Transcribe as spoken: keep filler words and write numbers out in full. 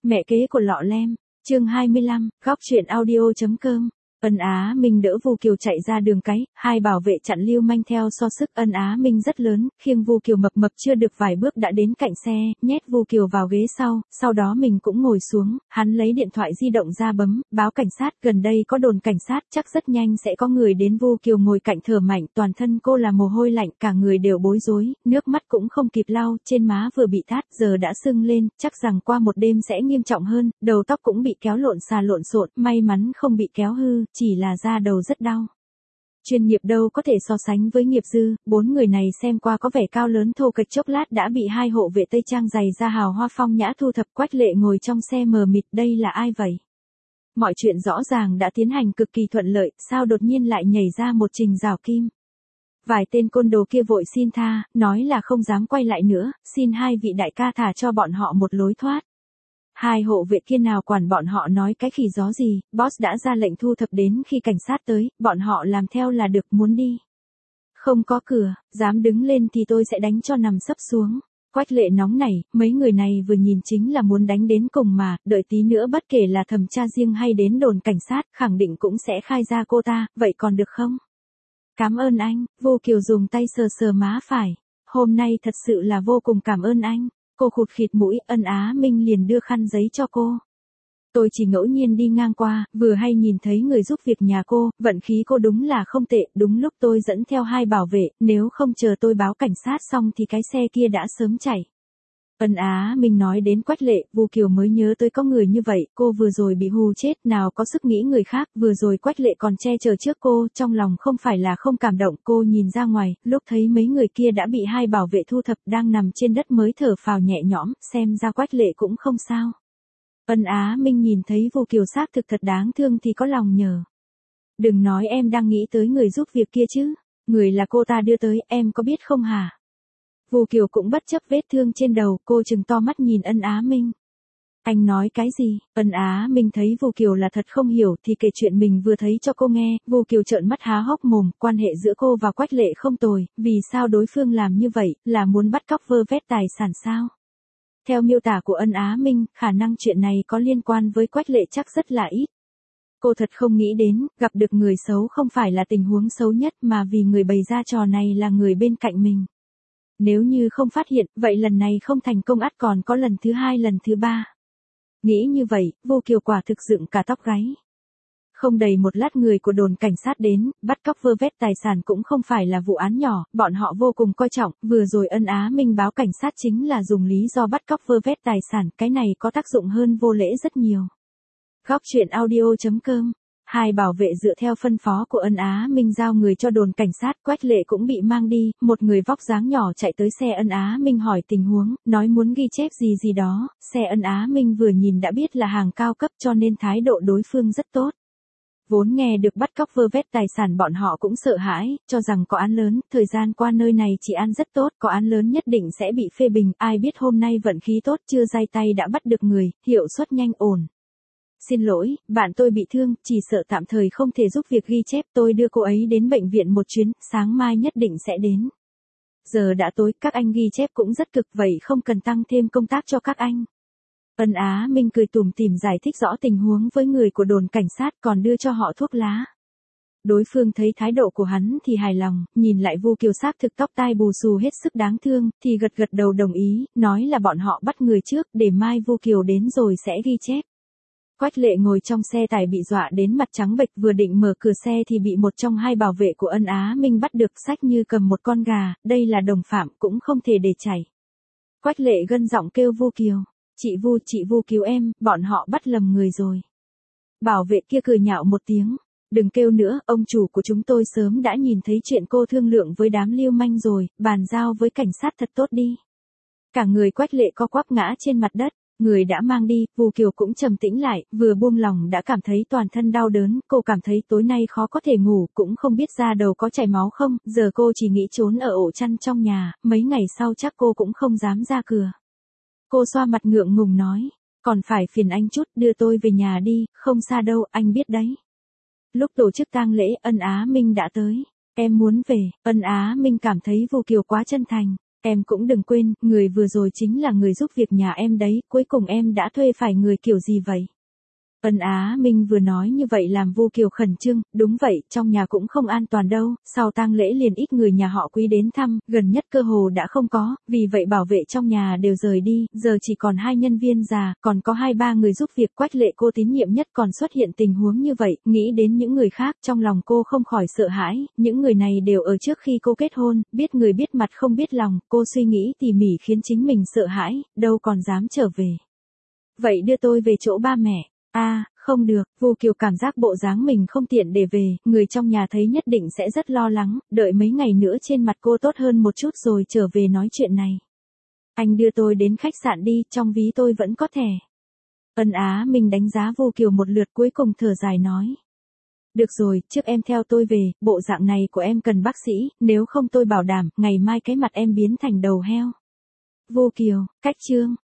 Mẹ kế của Lọ Lem, chương hai mươi lăm, góc truyện audio.com. Ân Á Minh đỡ Vu Kiều chạy ra đường cái, hai bảo vệ chặn lưu manh theo so sức. Ân Á Minh rất lớn, khiêng Vu Kiều mập mập chưa được vài bước đã đến cạnh xe, nhét Vu Kiều vào ghế sau, sau đó mình cũng ngồi xuống, hắn lấy điện thoại di động ra bấm, báo cảnh sát, gần đây có đồn cảnh sát, chắc rất nhanh sẽ có người đến. Vu Kiều ngồi cạnh thở mạnh, toàn thân cô là mồ hôi lạnh, cả người đều bối rối, nước mắt cũng không kịp lau, trên má vừa bị tát, giờ đã sưng lên, chắc rằng qua một đêm sẽ nghiêm trọng hơn, đầu tóc cũng bị kéo lộn xà lộn xộn, may mắn không bị kéo hư, chỉ là da đầu rất đau. Chuyên nghiệp đâu có thể so sánh với nghiệp dư, bốn người này xem qua có vẻ cao lớn thô kệch, chốc lát đã bị hai hộ vệ tây trang giày da hào hoa phong nhã thu thập. Quách Lệ ngồi trong xe mờ mịt, đây là ai vậy? Mọi chuyện rõ ràng đã tiến hành cực kỳ thuận lợi, sao đột nhiên lại nhảy ra một Trình Giảo Kim? Vài tên côn đồ kia vội xin tha, nói là không dám quay lại nữa, xin hai vị đại ca thả cho bọn họ một lối thoát. Hai hộ vệ kia nào quản bọn họ nói cái khỉ gió gì, boss đã ra lệnh thu thập, đến khi cảnh sát tới, bọn họ làm theo là được, muốn đi. Không có cửa, dám đứng lên thì tôi sẽ đánh cho nằm sấp xuống. Quách Lệ nóng nảy, mấy người này vừa nhìn chính là muốn đánh đến cùng mà, đợi tí nữa bất kể là thẩm tra riêng hay đến đồn cảnh sát, khẳng định cũng sẽ khai ra cô ta, vậy còn được không? Cảm ơn anh, Vu Kiều dùng tay sờ sờ má phải. Hôm nay thật sự là vô cùng cảm ơn anh. Cô khụt khịt mũi, Ân Á Minh liền đưa khăn giấy cho cô. Tôi chỉ ngẫu nhiên đi ngang qua, vừa hay nhìn thấy người giúp việc nhà cô, vận khí cô đúng là không tệ, đúng lúc tôi dẫn theo hai bảo vệ, nếu không chờ tôi báo cảnh sát xong thì cái xe kia đã sớm chạy. Ân Á Minh nói đến Quách Lệ, Vu Kiều mới nhớ tới có người như vậy, cô vừa rồi bị hù chết, nào có sức nghĩ người khác, vừa rồi Quách Lệ còn che chở trước cô, trong lòng không phải là không cảm động. Cô nhìn ra ngoài, lúc thấy mấy người kia đã bị hai bảo vệ thu thập đang nằm trên đất mới thở phào nhẹ nhõm, xem ra Quách Lệ cũng không sao. Ân Á Minh nhìn thấy Vu Kiều xác thực thật đáng thương thì có lòng nhờ. Đừng nói em đang nghĩ tới người giúp việc kia chứ, người là cô ta đưa tới, em có biết không hả? Vu Kiều cũng bất chấp vết thương trên đầu, cô trừng to mắt nhìn Ân Á Minh. Anh nói cái gì? Ân Á Minh thấy Vu Kiều là thật không hiểu thì kể chuyện mình vừa thấy cho cô nghe. Vu Kiều trợn mắt há hốc mồm, quan hệ giữa cô và Quách Lệ không tồi, vì sao đối phương làm như vậy, là muốn bắt cóc vơ vét tài sản sao? Theo miêu tả của Ân Á Minh, khả năng chuyện này có liên quan với Quách Lệ chắc rất là ít. Cô thật không nghĩ đến, gặp được người xấu không phải là tình huống xấu nhất mà vì người bày ra trò này là người bên cạnh mình. Nếu như không phát hiện, vậy lần này không thành công ắt còn có lần thứ hai lần thứ ba. Nghĩ như vậy, Vu Kiều quả thực dựng cả tóc gáy. Không đầy một lát người của đồn cảnh sát đến, bắt cóc vơ vét tài sản cũng không phải là vụ án nhỏ, bọn họ vô cùng coi trọng, vừa rồi Ân Á Minh báo cảnh sát chính là dùng lý do bắt cóc vơ vét tài sản, cái này có tác dụng hơn vô lễ rất nhiều. Góc truyện audio.com. Hai bảo vệ dựa theo phân phó của Ân Á Minh giao người cho đồn cảnh sát, Quách Lệ cũng bị mang đi, một người vóc dáng nhỏ chạy tới xe Ân Á Minh hỏi tình huống, nói muốn ghi chép gì gì đó, xe Ân Á Minh vừa nhìn đã biết là hàng cao cấp cho nên thái độ đối phương rất tốt. Vốn nghe được bắt cóc vơ vét tài sản bọn họ cũng sợ hãi, cho rằng có án lớn, thời gian qua nơi này chỉ án rất tốt, có án lớn nhất định sẽ bị phê bình, ai biết hôm nay vận khí tốt chưa day tay đã bắt được người, hiệu suất nhanh ổn. Xin lỗi, bạn tôi bị thương, chỉ sợ tạm thời không thể giúp việc ghi chép, tôi đưa cô ấy đến bệnh viện một chuyến, sáng mai nhất định sẽ đến. Giờ đã tối, các anh ghi chép cũng rất cực, vậy không cần tăng thêm công tác cho các anh. Ân Á Minh cười tủm tỉm giải thích rõ tình huống với người của đồn cảnh sát, còn đưa cho họ thuốc lá. Đối phương thấy thái độ của hắn thì hài lòng, nhìn lại Vu Kiều xác thực tóc tai bù xù hết sức đáng thương, thì gật gật đầu đồng ý, nói là bọn họ bắt người trước, để mai Vu Kiều đến rồi sẽ ghi chép. Quách Lệ ngồi trong xe tải bị dọa đến mặt trắng bệch, vừa định mở cửa xe thì bị một trong hai bảo vệ của Ân Á Minh bắt được, xách như cầm một con gà, đây là đồng phạm cũng không thể để chảy. Quách Lệ gân giọng kêu Vu Kiều, chị Vu, chị Vu cứu em, bọn họ bắt lầm người rồi. Bảo vệ kia cười nhạo một tiếng, đừng kêu nữa, ông chủ của chúng tôi sớm đã nhìn thấy chuyện cô thương lượng với đám lưu manh rồi, bàn giao với cảnh sát thật tốt đi. Cả người Quách Lệ co quắp ngã trên mặt đất. Người đã mang đi, Vu Kiều cũng trầm tĩnh lại, vừa buông lòng đã cảm thấy toàn thân đau đớn, cô cảm thấy tối nay khó có thể ngủ, cũng không biết da đầu có chảy máu không, giờ cô chỉ nghĩ trốn ở ổ chăn trong nhà, mấy ngày sau chắc cô cũng không dám ra cửa. Cô xoa mặt ngượng ngùng nói, còn phải phiền anh chút, đưa tôi về nhà đi, không xa đâu, anh biết đấy. Lúc tổ chức tang lễ, Ân Á Minh đã tới, em muốn về, Ân Á Minh cảm thấy Vu Kiều quá chân thành. Em cũng đừng quên, người vừa rồi chính là người giúp việc nhà em đấy, cuối cùng em đã thuê phải người kiểu gì vậy? Ân Á Minh vừa nói như vậy làm Vu Kiều khẩn trương, đúng vậy, trong nhà cũng không an toàn đâu, sau tang lễ liền ít người nhà họ Quý đến thăm, gần nhất cơ hồ đã không có, vì vậy bảo vệ trong nhà đều rời đi, giờ chỉ còn hai nhân viên già, còn có hai ba người giúp việc. Quách Lệ cô tín nhiệm nhất còn xuất hiện tình huống như vậy, nghĩ đến những người khác, trong lòng cô không khỏi sợ hãi, những người này đều ở trước khi cô kết hôn, biết người biết mặt không biết lòng, cô suy nghĩ tỉ mỉ khiến chính mình sợ hãi, đâu còn dám trở về. Vậy đưa tôi về chỗ ba mẹ. A, à, không được, Vu Kiều cảm giác bộ dáng mình không tiện để về, người trong nhà thấy nhất định sẽ rất lo lắng, đợi mấy ngày nữa trên mặt cô tốt hơn một chút rồi trở về nói chuyện này. Anh đưa tôi đến khách sạn đi, trong ví tôi vẫn có thẻ. Ân Á Minh đánh giá Vu Kiều một lượt cuối cùng thở dài nói. Được rồi, trước em theo tôi về, bộ dạng này của em cần bác sĩ, nếu không tôi bảo đảm, ngày mai cái mặt em biến thành đầu heo. Vu Kiều, cách chương.